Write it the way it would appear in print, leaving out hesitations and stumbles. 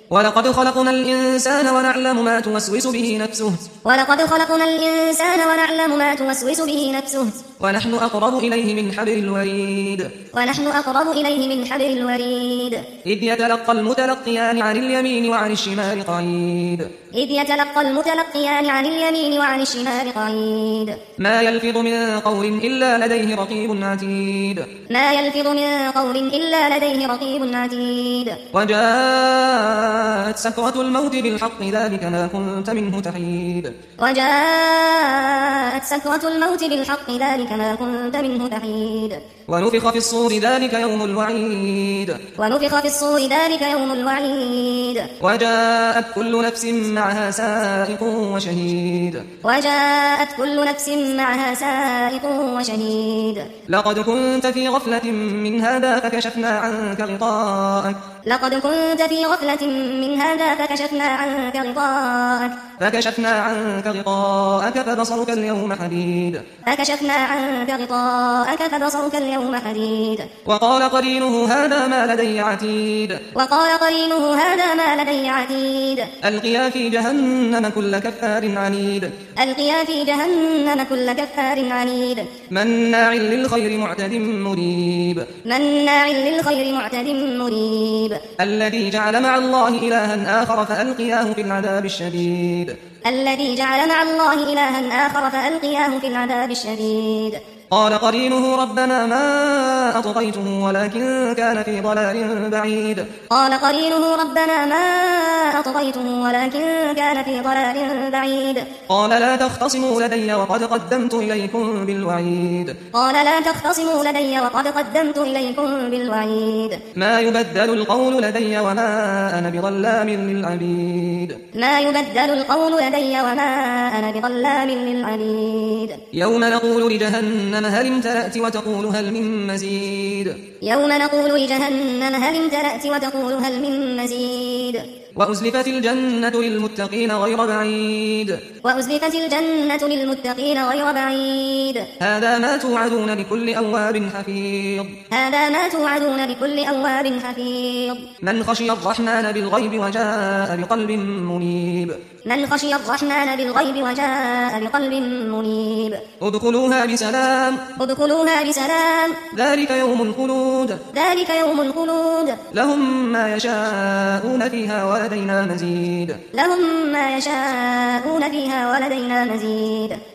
ولقد خلقنا الإنسان ونعلم ما توسوس به نفسه ولقد خلقنا الإنسان ونعلم ما توسوس به نفسه ونحن أقرب إليه من حبل الوريد ونحن أقرب إليه من حبل الوريد إذ يتلقى المتلقيان عن اليمين وعن الشمال قعيد إذ يتلقى المتلقيان عن اليمين وعن الشمال قعيد ما يلفظ من قول إلا لديه رقيب عتيد ما يلفظ من قول إلا لديه رقيب عتيد وجاءت سكرة الموت بالحق ذلك ما كنت منه تحيد وجاءت سكرة الموت بالحق ذلك ما كنت منه تحيد ونفخ في الصور ذلك يوم الوعيد ونفخ في الصور ذلك يوم الوعيد وجاءت كل نفس معها سائق وشهيد وجاءت كل نفس معها سائق وشهيد لقد كنت في غفلة من هذا فكشفنا عنك غطاءك لقد كنت في غفلة من هذا فكشفنا عنك غطاءك فبصرك اليوم حديد وقال قرينه هذا ما لدي عتيد ألقيا في جهنم كل كفار عنيد مناع للخير معتد مريب الذي جعل مع الله إلها آخر فألقياه في العذاب الشديد قال قرينه ربنا ما أطغيته ولكن كان في ضلال بعيد قال لا تختصموا لدي وقد قدمت إليكم بالوعيد ما يبدل القول لدي وما أنا بظلام للعبيد يوم نقول لجهنم هل امتلأت وتقول هل من مزيد وأزلفت الجنة للمتقين غير بعيد هذا ما توعدون لكل أواب حفيظ من خشي الرحمن بالغيب وجاء بقلب منيب ادخلوها بسلام ذلك يوم الخلود لهم ما يشاءون فيها ولدينا مزيد